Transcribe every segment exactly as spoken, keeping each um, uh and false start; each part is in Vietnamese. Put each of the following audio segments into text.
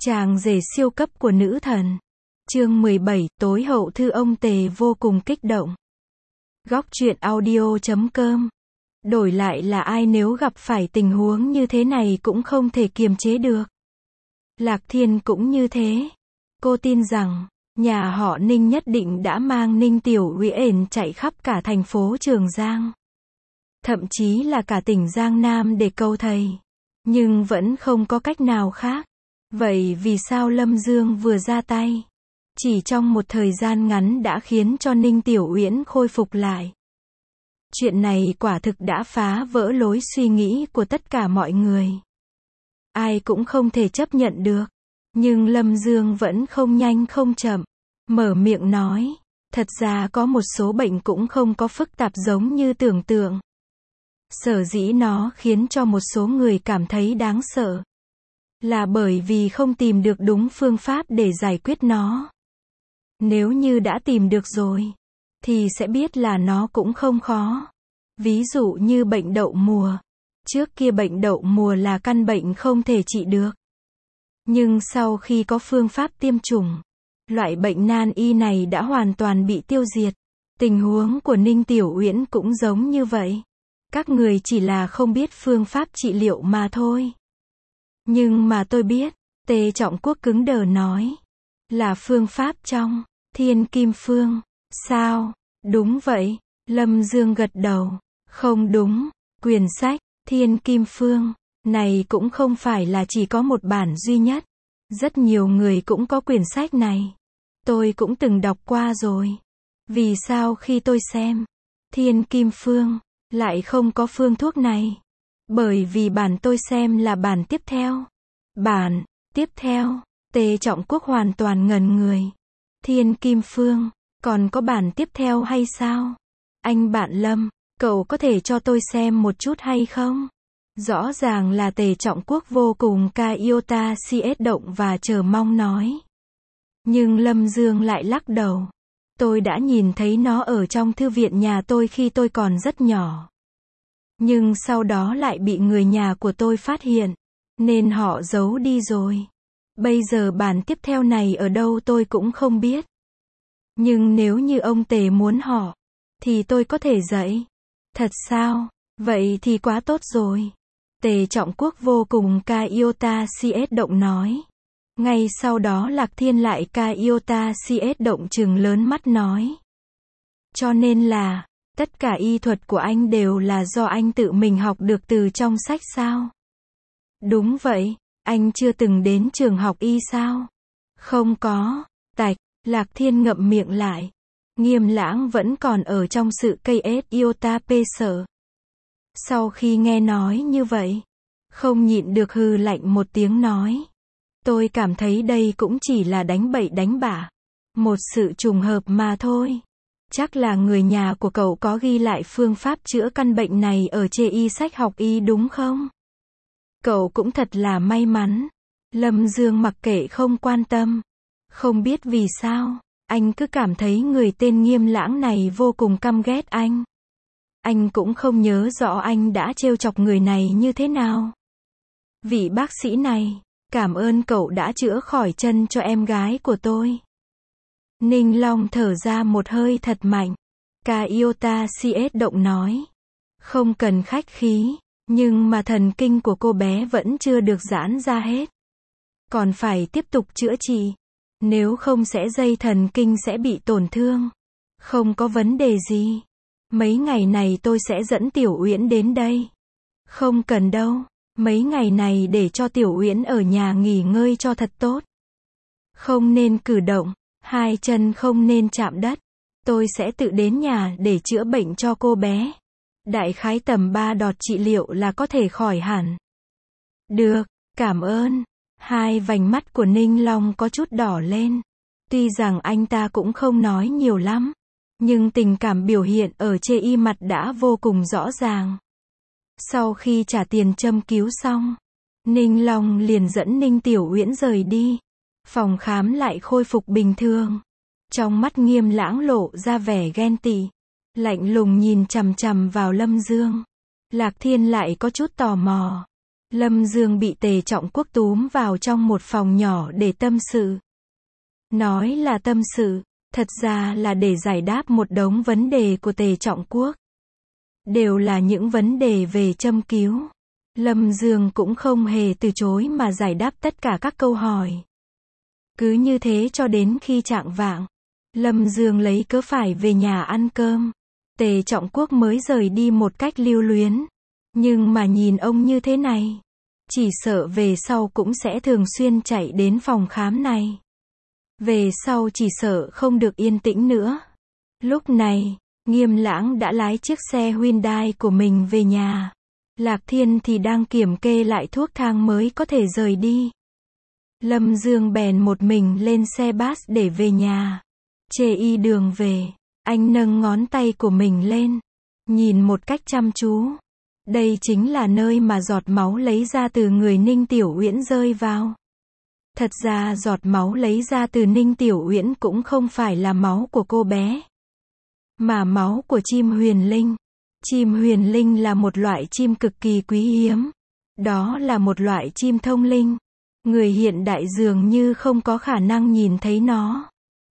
Chàng rể siêu cấp của nữ thần. Chương mười bảy, tối hậu thư ông Tề vô cùng kích động. Góc truyện audio chấm com. Đổi lại là ai nếu gặp phải tình huống như thế này cũng không thể kiềm chế được. Lạc Thiên cũng như thế. Cô tin rằng, nhà họ Ninh nhất định đã mang Ninh Tiểu Uyển chạy khắp cả thành phố Trường Giang. Thậm chí là cả tỉnh Giang Nam để cầu thầy. Nhưng vẫn không có cách nào khác. Vậy vì sao Lâm Dương vừa ra tay, chỉ trong một thời gian ngắn đã khiến cho Ninh Tiểu Uyển khôi phục lại? Chuyện này quả thực đã phá vỡ lối suy nghĩ của tất cả mọi người. Ai cũng không thể chấp nhận được. Nhưng Lâm Dương vẫn không nhanh không chậm, mở miệng nói, thật ra có một số bệnh cũng không có phức tạp giống như tưởng tượng. Sở dĩ nó khiến cho một số người cảm thấy đáng sợ, là bởi vì không tìm được đúng phương pháp để giải quyết nó. Nếu như đã tìm được rồi, thì sẽ biết là nó cũng không khó. Ví dụ như bệnh đậu mùa. Trước kia bệnh đậu mùa là căn bệnh không thể trị được. Nhưng sau khi có phương pháp tiêm chủng, loại bệnh nan y này đã hoàn toàn bị tiêu diệt. Tình huống của Ninh Tiểu Uyển cũng giống như vậy. Các người chỉ là không biết phương pháp trị liệu mà thôi. Nhưng mà tôi biết, Tề Trọng Quốc cứng đờ nói, là phương pháp trong Thiên Kim Phương. Sao? Đúng vậy. Lâm Dương gật đầu. Không đúng, quyển sách Thiên Kim Phương này cũng không phải là chỉ có một bản duy nhất. Rất nhiều người cũng có quyển sách này. Tôi cũng từng đọc qua rồi. Vì sao khi tôi xem Thiên Kim Phương lại không có phương thuốc này? Bởi vì bản tôi xem là bản tiếp theo. Bản tiếp theo? Tề Trọng Quốc hoàn toàn ngẩn người. Thiên Kim Phương còn có bản tiếp theo hay sao? Anh bạn Lâm, cậu có thể cho tôi xem một chút hay không? Rõ ràng là Tề Trọng Quốc vô cùng ca iota cs động và chờ mong nói. Nhưng Lâm Dương lại lắc đầu. Tôi đã nhìn thấy nó ở trong thư viện nhà tôi khi tôi còn rất nhỏ. Nhưng sau đó lại bị người nhà của tôi phát hiện, nên họ giấu đi rồi. Bây giờ bản tiếp theo này ở đâu tôi cũng không biết. Nhưng nếu như ông Tề muốn họ, thì tôi có thể dạy. Thật sao? Vậy thì quá tốt rồi. Tề Trọng Quốc vô cùng ca iota cs động nói. Ngay sau đó Lạc Thiên lại ca iota cs động trừng lớn mắt nói. Cho nên là, tất cả y thuật của anh đều là do anh tự mình học được từ trong sách sao? Đúng vậy, anh chưa từng đến trường học y sao? Không có. Tạch, Lạc Thiên ngậm miệng lại. Nghiêm Lãng vẫn còn ở trong sự cây ết iota p sở. Sau khi nghe nói như vậy, không nhịn được hừ lạnh một tiếng nói. Tôi cảm thấy đây cũng chỉ là đánh bậy đánh bạ. Một sự trùng hợp mà thôi. Chắc là người nhà của cậu có ghi lại phương pháp chữa căn bệnh này ở trên y sách học y đúng không? Cậu cũng thật là may mắn. Lâm Dương mặc kệ không quan tâm. Không biết vì sao, anh cứ cảm thấy người tên Nghiêm Lãng này vô cùng căm ghét anh. Anh cũng không nhớ rõ anh đã trêu chọc người này như thế nào. Vị bác sĩ này, cảm ơn cậu đã chữa khỏi chân cho em gái của tôi. Ninh Long thở ra một hơi thật mạnh. Ca iota cs động nói. Không cần khách khí, nhưng mà thần kinh của cô bé vẫn chưa được giãn ra hết. Còn phải tiếp tục chữa trị. Nếu không sẽ dây thần kinh sẽ bị tổn thương. Không có vấn đề gì. Mấy ngày này tôi sẽ dẫn Tiểu Uyển đến đây. Không cần đâu. Mấy ngày này để cho Tiểu Uyển ở nhà nghỉ ngơi cho thật tốt. Không nên cử động. Hai chân không nên chạm đất. Tôi sẽ tự đến nhà để chữa bệnh cho cô bé. Đại khái tầm ba đợt trị liệu là có thể khỏi hẳn. Được, cảm ơn. Hai vành mắt của Ninh Long có chút đỏ lên. Tuy rằng anh ta cũng không nói nhiều lắm, nhưng tình cảm biểu hiện ở trên y mặt đã vô cùng rõ ràng. Sau khi trả tiền châm cứu xong, Ninh Long liền dẫn Ninh Tiểu Uyển rời đi. Phòng khám lại khôi phục bình thường. Trong mắt Nghiêm Lãng lộ ra vẻ ghen tị, lạnh lùng nhìn chằm chằm vào Lâm Dương. Lạc Thiên lại có chút tò mò. Lâm Dương bị Tề Trọng Quốc túm vào trong một phòng nhỏ để tâm sự. Nói là tâm sự, thật ra là để giải đáp một đống vấn đề của Tề Trọng Quốc. Đều là những vấn đề về châm cứu. Lâm Dương cũng không hề từ chối mà giải đáp tất cả các câu hỏi. Cứ như thế cho đến khi chạng vạng, Lâm Dương lấy cớ phải về nhà ăn cơm. Tề Trọng Quốc mới rời đi một cách lưu luyến. Nhưng mà nhìn ông như thế này, chỉ sợ về sau cũng sẽ thường xuyên chạy đến phòng khám này. Về sau chỉ sợ không được yên tĩnh nữa. Lúc này, Nghiêm Lãng đã lái chiếc xe Hyundai của mình về nhà. Lạc Thiên thì đang kiểm kê lại thuốc thang mới có thể rời đi. Lâm Dương bèn một mình lên xe bus để về nhà. Chê y đường về, anh nâng ngón tay của mình lên, nhìn một cách chăm chú. Đây chính là nơi mà giọt máu lấy ra từ người Ninh Tiểu Uyển rơi vào. Thật ra giọt máu lấy ra từ Ninh Tiểu Uyển cũng không phải là máu của cô bé, mà máu của chim huyền linh. Chim huyền linh là một loại chim cực kỳ quý hiếm. Đó là một loại chim thông linh. Người hiện đại dường như không có khả năng nhìn thấy nó.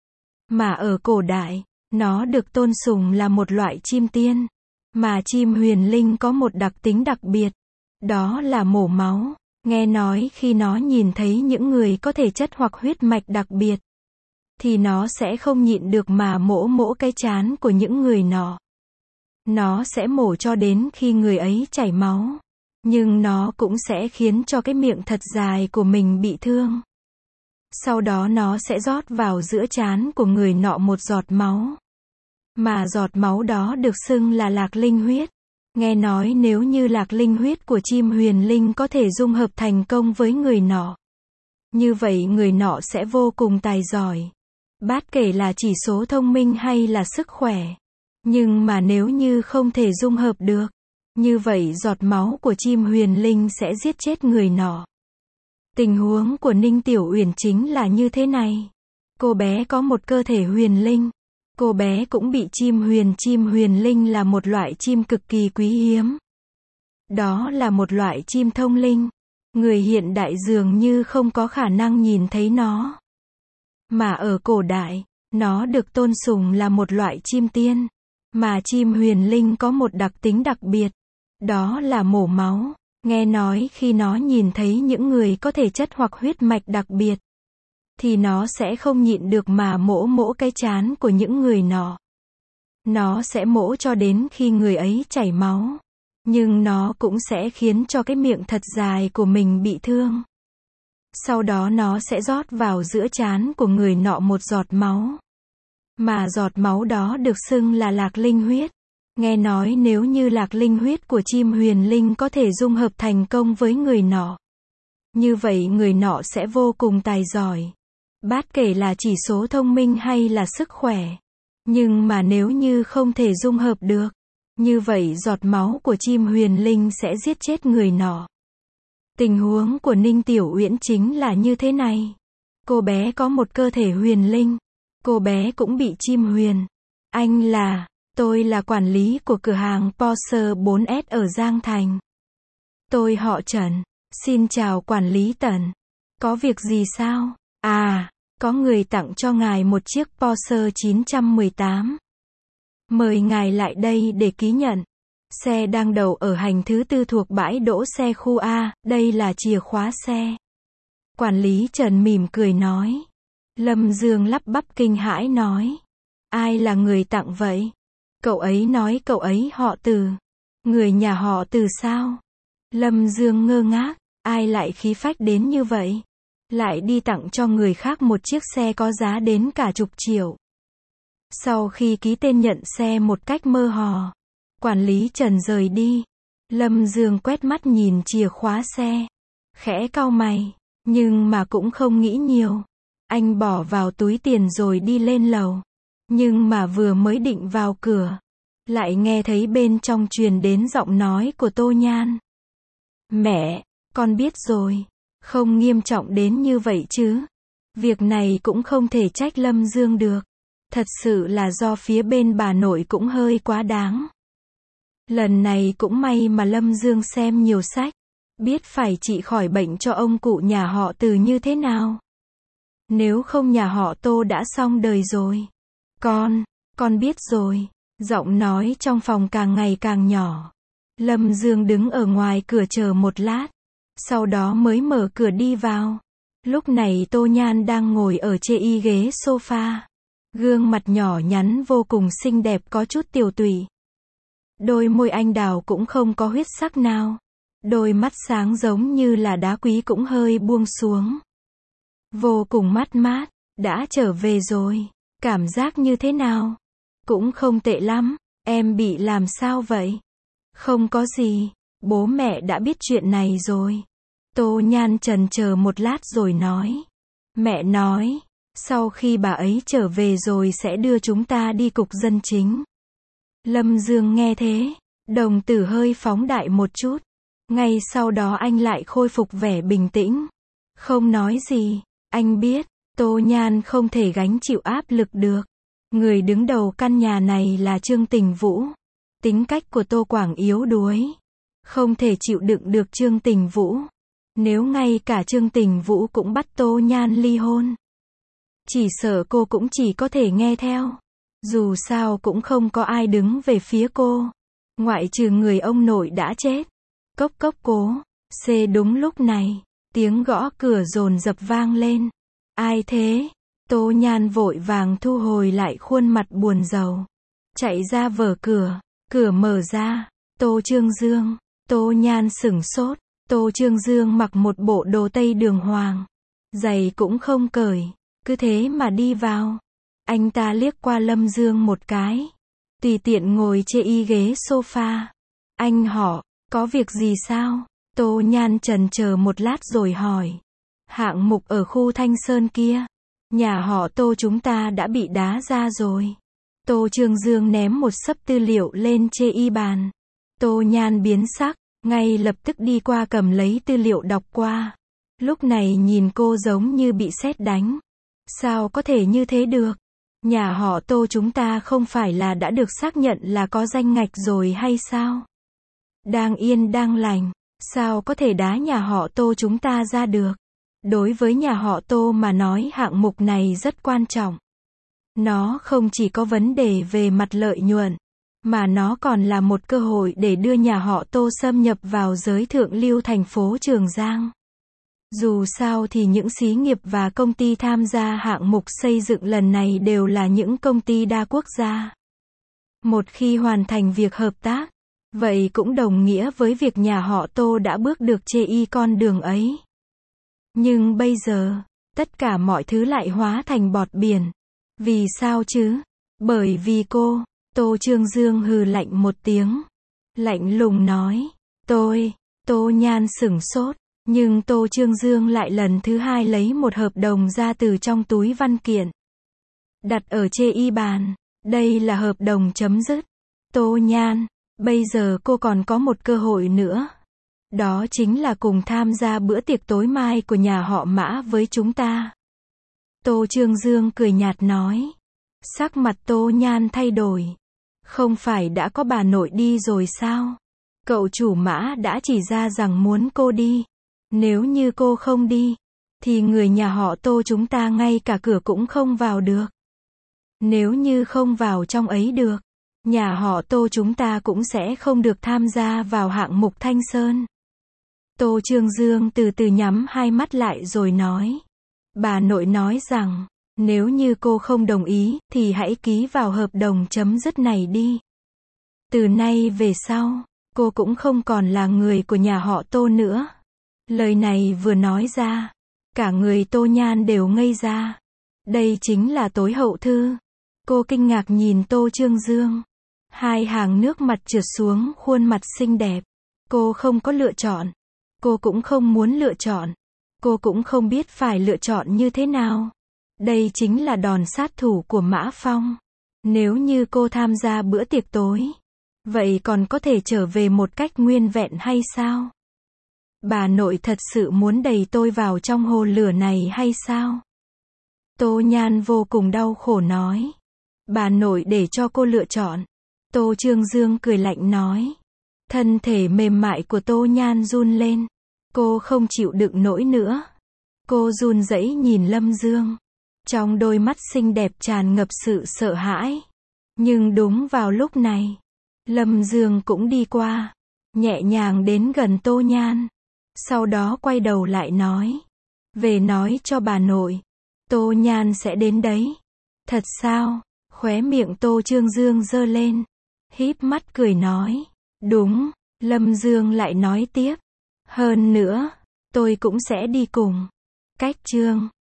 Mà ở cổ đại, nó được tôn sùng là một loại chim tiên. Mà chim huyền linh có một đặc tính đặc biệt. Đó là mổ máu. Nghe nói khi nó nhìn thấy những người có thể chất hoặc huyết mạch đặc biệt, thì nó sẽ không nhịn được mà mổ mổ cái trán của những người nọ. Nó sẽ mổ cho đến khi người ấy chảy máu. Nhưng nó cũng sẽ khiến cho cái miệng thật dài của mình bị thương. Sau đó nó sẽ rót vào giữa trán của người nọ một giọt máu. Mà giọt máu đó được xưng là lạc linh huyết. Nghe nói nếu như lạc linh huyết của chim huyền linh có thể dung hợp thành công với người nọ, như vậy người nọ sẽ vô cùng tài giỏi. Bất kể là chỉ số thông minh hay là sức khỏe. Nhưng mà nếu như không thể dung hợp được, như vậy giọt máu của chim huyền linh sẽ giết chết người nọ. Tình huống của Ninh Tiểu Uyển chính là như thế này. Cô bé có một cơ thể huyền linh. Cô bé cũng bị chim huyền. Chim huyền linh là một loại chim cực kỳ quý hiếm. Đó là một loại chim thông linh. Người hiện đại dường như không có khả năng nhìn thấy nó. Mà ở cổ đại, nó được tôn sùng là một loại chim tiên. Mà chim huyền linh có một đặc tính đặc biệt. Đó là mổ máu. Nghe nói khi nó nhìn thấy những người có thể chất hoặc huyết mạch đặc biệt, thì nó sẽ không nhịn được mà mổ mổ cái trán của những người nọ. Nó sẽ mổ cho đến khi người ấy chảy máu. Nhưng nó cũng sẽ khiến cho cái miệng thật dài của mình bị thương. Sau đó nó sẽ rót vào giữa trán của người nọ một giọt máu. Mà giọt máu đó được xưng là lạc linh huyết. Nghe nói nếu như lạc linh huyết của chim huyền linh có thể dung hợp thành công với người nọ, như vậy người nọ sẽ vô cùng tài giỏi. Bất kể là chỉ số thông minh hay là sức khỏe. Nhưng mà nếu như không thể dung hợp được, như vậy giọt máu của chim huyền linh sẽ giết chết người nọ. Tình huống của Ninh Tiểu Uyển chính là như thế này. Cô bé có một cơ thể huyền linh. Cô bé cũng bị chim huyền. Anh là, tôi là quản lý của cửa hàng Porsche bốn S ở Giang Thành. Tôi họ Trần. Xin chào quản lý Tần. Có việc gì sao? À, có người tặng cho ngài một chiếc Porsche chín một tám. Mời ngài lại đây để ký nhận. Xe đang đậu ở hành thứ tư thuộc bãi đỗ xe khu A, đây là chìa khóa xe. Quản lý Trần mỉm cười nói. Lâm Dương lắp bắp kinh hãi nói. Ai là người tặng vậy? Cậu ấy nói cậu ấy họ Từ. Người nhà họ Từ sao? Lâm Dương ngơ ngác, ai lại khí phách đến như vậy? Lại đi tặng cho người khác một chiếc xe có giá đến cả chục triệu. Sau khi ký tên nhận xe một cách mơ hồ, quản lý Trần rời đi. Lâm Dương quét mắt nhìn chìa khóa xe, khẽ cau mày, nhưng mà cũng không nghĩ nhiều. Anh bỏ vào túi tiền rồi đi lên lầu. Nhưng mà vừa mới định vào cửa, lại nghe thấy bên trong truyền đến giọng nói của Tô Nhan. Mẹ, con biết rồi, không nghiêm trọng đến như vậy chứ. Việc này cũng không thể trách Lâm Dương được. Thật sự là do phía bên bà nội cũng hơi quá đáng. Lần này cũng may mà Lâm Dương xem nhiều sách. biết phải trị khỏi bệnh cho ông cụ nhà họ Từ như thế nào. Nếu không nhà họ Tô đã xong đời rồi. Con, con biết rồi. Giọng nói trong phòng càng ngày càng nhỏ. Lâm Dương đứng ở ngoài cửa chờ một lát. Sau đó mới mở cửa đi vào. Lúc này Tô Nhan đang ngồi ở chê y ghế sofa. Gương mặt nhỏ nhắn vô cùng xinh đẹp có chút tiều tụy. Đôi môi anh đào cũng không có huyết sắc nào. Đôi mắt sáng giống như là đá quý cũng hơi buông xuống. Vô cùng mát mát. Đã trở về rồi. Cảm giác như thế nào? Cũng không tệ lắm. Em bị làm sao vậy? Không có gì. Bố mẹ đã biết chuyện này rồi. Tô Nhan chần chờ một lát rồi nói. Mẹ nói, sau khi bà ấy trở về rồi sẽ đưa chúng ta đi cục dân chính. Lâm Dương nghe thế, đồng tử hơi phóng đại một chút. Ngay sau đó anh lại khôi phục vẻ bình tĩnh. Không nói gì, anh biết, Tô Nhan không thể gánh chịu áp lực được. Người đứng đầu căn nhà này là Trương Tình Vũ. Tính cách của Tô Quảng yếu đuối. Không thể chịu đựng được Trương Tình Vũ. Nếu ngay cả Trương Tình Vũ cũng bắt Tô Nhan ly hôn, chỉ sợ cô cũng chỉ có thể nghe theo. Dù sao cũng không có ai đứng về phía cô. Ngoại trừ người ông nội đã chết. Cốc cốc cố. Xê đúng lúc này. Tiếng gõ cửa dồn dập vang lên. Ai thế? Tô Nhan vội vàng thu hồi lại khuôn mặt buồn rầu. Chạy ra vở cửa. Cửa mở ra. Tô Trương Dương. Tô Nhan sửng sốt. Tô Trương Dương mặc một bộ đồ tây đường hoàng. Giày cũng không cởi. Cứ thế mà đi vào. Anh ta liếc qua Lâm Dương một cái. Tùy tiện ngồi chê y ghế sofa. Anh họ, có việc gì sao? Tô Nhan chần chờ một lát rồi hỏi. Hạng mục ở khu Thanh Sơn kia. Nhà họ Tô chúng ta đã bị đá ra rồi. Tô Trương Dương ném một xấp tư liệu lên chê y bàn. Tô Nhan biến sắc. Ngay lập tức đi qua cầm lấy tư liệu đọc qua. Lúc này nhìn cô giống như bị sét đánh. Sao có thể như thế được? Nhà họ Tô chúng ta không phải là đã được xác nhận là có danh ngạch rồi hay sao? Đang yên đang lành. Sao có thể đá nhà họ Tô chúng ta ra được? Đối với nhà họ Tô mà nói hạng mục này rất quan trọng. Nó không chỉ có vấn đề về mặt lợi nhuận, mà nó còn là một cơ hội để đưa nhà họ Tô xâm nhập vào giới thượng lưu thành phố Trường Giang. Dù sao thì những xí nghiệp và công ty tham gia hạng mục xây dựng lần này đều là những công ty đa quốc gia. Một khi hoàn thành việc hợp tác, vậy cũng đồng nghĩa với việc nhà họ Tô đã bước được chê y con đường ấy. Nhưng bây giờ, tất cả mọi thứ lại hóa thành bọt biển. Vì sao chứ? Bởi vì cô. Tô Trương Dương hừ lạnh một tiếng. Lạnh lùng nói. Tôi. Tô Nhan sửng sốt. Nhưng Tô Trương Dương lại lần thứ hai lấy một hợp đồng ra từ trong túi văn kiện. Đặt ở chê y bàn. Đây là hợp đồng chấm dứt. Tô Nhan. Bây giờ cô còn có một cơ hội nữa. Đó chính là cùng tham gia bữa tiệc tối mai của nhà họ Mã với chúng ta. Tô Trương Dương cười nhạt nói. Sắc mặt Tô Nhan thay đổi. Không phải đã có bà nội đi rồi sao? Cậu chủ Mã đã chỉ ra rằng muốn cô đi. Nếu như cô không đi, thì người nhà họ Tô chúng ta ngay cả cửa cũng không vào được. Nếu như không vào trong ấy được, nhà họ Tô chúng ta cũng sẽ không được tham gia vào hạng mục Thanh Sơn. Tô Trương Dương từ từ nhắm hai mắt lại rồi nói. Bà nội nói rằng, nếu như cô không đồng ý, thì hãy ký vào hợp đồng chấm dứt này đi. Từ nay về sau, cô cũng không còn là người của nhà họ Tô nữa. Lời này vừa nói ra, cả người Tô Nhan đều ngây ra. Đây chính là tối hậu thư. Cô kinh ngạc nhìn Tô Trương Dương. Hai hàng nước mặt trượt xuống khuôn mặt xinh đẹp. Cô không có lựa chọn. Cô cũng không muốn lựa chọn. Cô cũng không biết phải lựa chọn như thế nào. Đây chính là đòn sát thủ của Mã Phong. Nếu như cô tham gia bữa tiệc tối, vậy còn có thể trở về một cách nguyên vẹn hay sao? Bà nội thật sự muốn đẩy tôi vào trong hồ lửa này hay sao? Tô Nhan vô cùng đau khổ nói. Bà nội để cho cô lựa chọn. Tô Trương Dương cười lạnh nói. Thân thể mềm mại của Tô Nhan run lên. Cô không chịu đựng nổi nữa. Cô run rẩy nhìn Lâm Dương. Trong đôi mắt xinh đẹp tràn ngập sự sợ hãi. Nhưng đúng vào lúc này, Lâm Dương cũng đi qua, nhẹ nhàng đến gần Tô Nhan. Sau đó quay đầu lại nói, về nói cho bà nội, Tô Nhan sẽ đến đấy. Thật sao? Khóe miệng Tô Trương Dương giơ lên, híp mắt cười nói, đúng. Lâm Dương lại nói tiếp, hơn nữa, tôi cũng sẽ đi cùng. Cách chương